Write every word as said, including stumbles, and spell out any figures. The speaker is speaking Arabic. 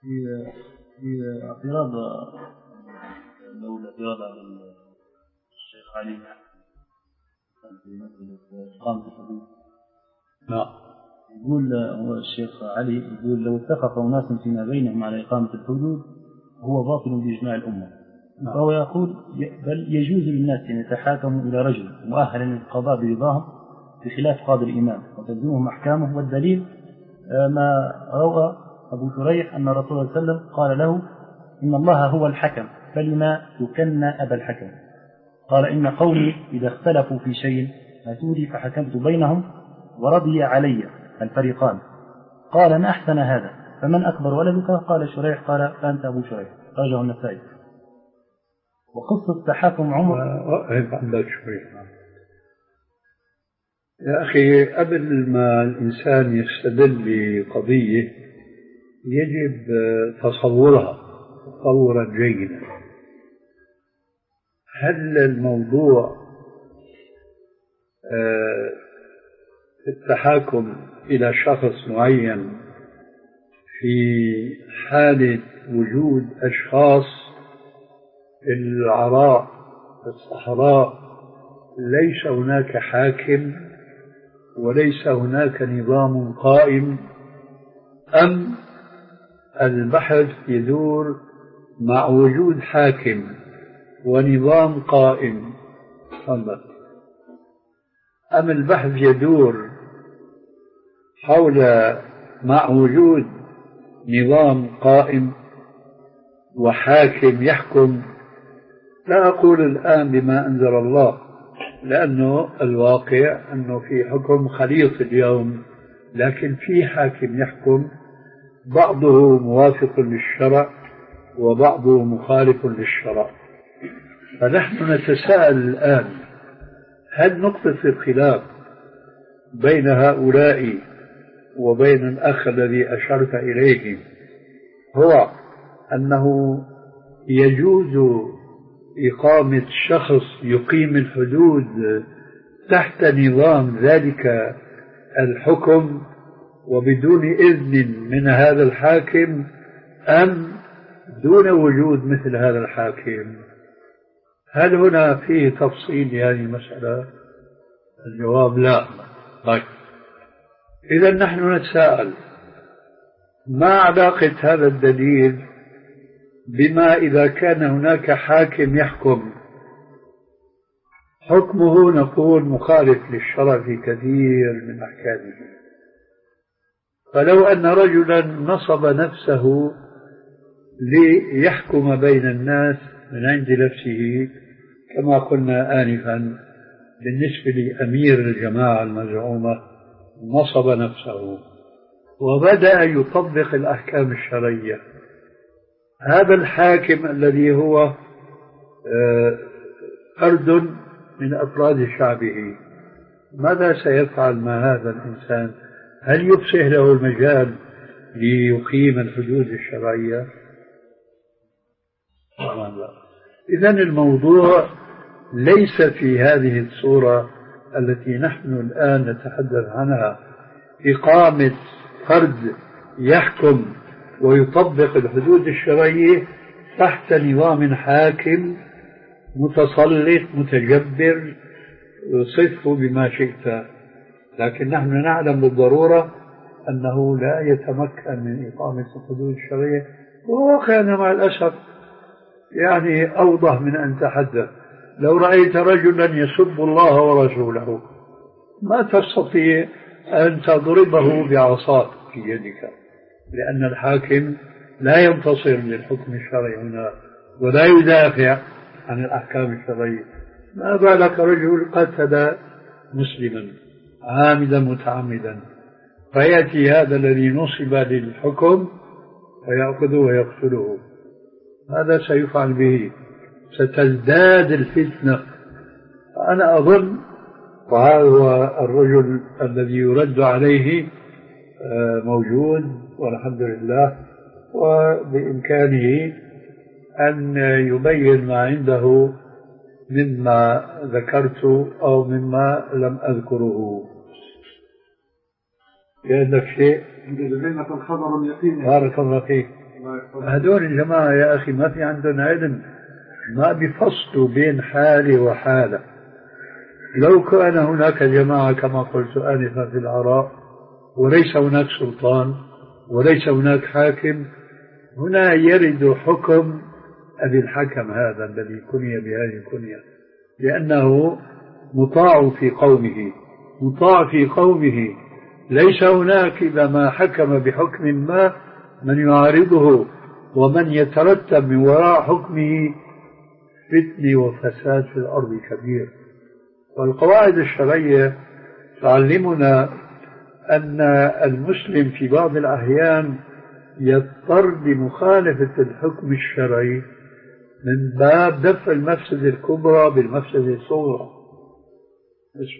في في اعتراض لو الاعتراض على الشيخ علي في مسألة إقامة الحدود. لا. يقول الشيخ علي يقول لو اتفق أناس فيما بينهم على إقامة الحدود هو باطل بإجماع الأمة. لا. فهو يقول بل يجوز للناس أن يتحاكموا إلى رجل مؤهل للقضاء برضاهم بخلاف قاضي الإمام وتلزمهم أحكامه، والدليل ما روى أبو شريح أن رسول الله صلى الله عليه وسلم قال له إن الله هو الحكم فلما تكنى أبا الحكم. قال إن قومي إذا اختلفوا في شيء أتوني فحكمت بينهم ورضي علي الفريقان. قال ما أحسن هذا فمن أكبر ولدك؟ قال شريح قال فأنت أبو شريح. رجع النسائي. وقصة تحاكم عمر عندك شوي يا أخي، قبل ما الإنسان يستدل بقضية يجب تصورها تصورا جيدا. هل الموضوع التحاكم إلى شخص معين في حالة وجود أشخاص العراء الصحراء ليس هناك حاكم وليس هناك نظام قائم، أم البحث يدور مع وجود حاكم ونظام قائم؟ أم البحث يدور حول مع وجود نظام قائم وحاكم يحكم؟ لا أقول الآن بما أنزل الله، لأنه الواقع أنه في حكم خليط اليوم، لكن في حاكم يحكم بعضه موافق للشرع وبعضه مخالف للشرع. فنحن نتساءل الآن هل نقطة الخلاف بين هؤلاء وبين الأخ الذي أشرت إليه هو أنه يجوز إقامة شخص يقيم الحدود تحت نظام ذلك الحكم وبدون إذن من هذا الحاكم، أم دون وجود مثل هذا الحاكم؟ هل هنا فيه تفصيل يعني المسألة؟ الجواب لا. طيب، إذا نحن نتساءل ما علاقة هذا الدليل بما إذا كان هناك حاكم يحكم حكمه نقول مخالف للشرع في كثير من أحكامه؟ فلو أن رجلا نصب نفسه ليحكم بين الناس من عند نفسه كما قلنا آنفا بالنسبة لأمير الجماعة المزعومة، نصب نفسه وبدأ يطبق الأحكام الشرعية، هذا الحاكم الذي هو فرد من أفراد شعبه ماذا سيفعل مع هذا الإنسان؟ هل يفسح له المجال ليقيم الحدود الشرعية؟ إذن الموضوع ليس في هذه الصورة التي نحن الآن نتحدث عنها، إقامة فرد يحكم ويطبق الحدود الشرعية تحت نظام حاكم متسلط متجبر صفه بما شئت. لكن نحن نعلم بالضرورة أنه لا يتمكن من إقامة الحدود الشرعية، وواقعنا مع الأسف يعني أوضح من أن تحدث. لو رأيت رجلا يسب الله ورسوله ما تستطيع أن تضربه بعصاك في يدك، لأن الحاكم لا ينتصر للحكم الشرعي هنا ولا يدافع عن الأحكام الشرعية. ما بالك رجل قتل مسلما عامدا متعمدا، فيأتي هذا الذي نصب للحكم فيأخذه ويقتله؟ هذا سيفعل به، ستزداد الفتنة. أنا أظن وهذا هو الرجل الذي يرد عليه موجود والحمد لله، وبإمكانه أن يبين ما عنده مما ذكرت أو مما لم أذكره. عندك شيء؟ لدينا الخبر اليقين. بارك الله فيك. الله هذول الجماعة يا أخي ما في عندهم علم، ما بيفصلوا بين حالة وحالة. لو كان هناك جماعة كما قلت آنفا في العراء وليس هناك سلطان وليس هناك حاكم، هنا يرد حكم أبي الحكم هذا الذي كني بهذه الكنية، لأنه مطاع في قومه، مطاع في قومه، ليس هناك إذا ما حكم بحكم ما من يعارضه ومن يترتب من وراء حكمه فتنة وفساد في الأرض كبير. والقواعد الشرعية تعلمنا أن المسلم في بعض الأحيان يضطر لمخالفة الحكم الشرعي من باب دفع المفسدة الكبرى بالمفسدة الصغرى.